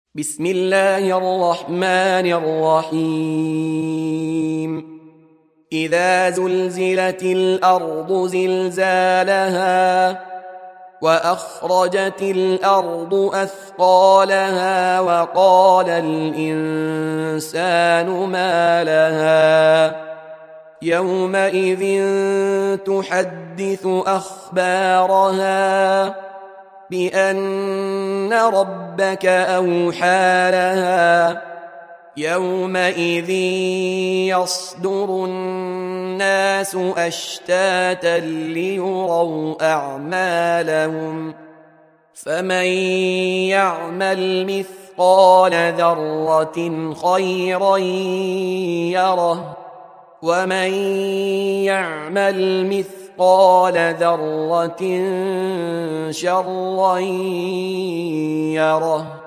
بسم الله الرحمن الرحيم إذا زلزلت الأرض زلزالها وأخرجت الأرض أثقالها وقال الإنسان ما لها يومئذ تحدث أخبارها بأن ربك أوحى لها يومئذ يصدر الناس أشتاتا ليروا أعمالهم فمن يعمل مثقال ذرة خيرا يره ومن يعمل مثقال ذرة شرا يره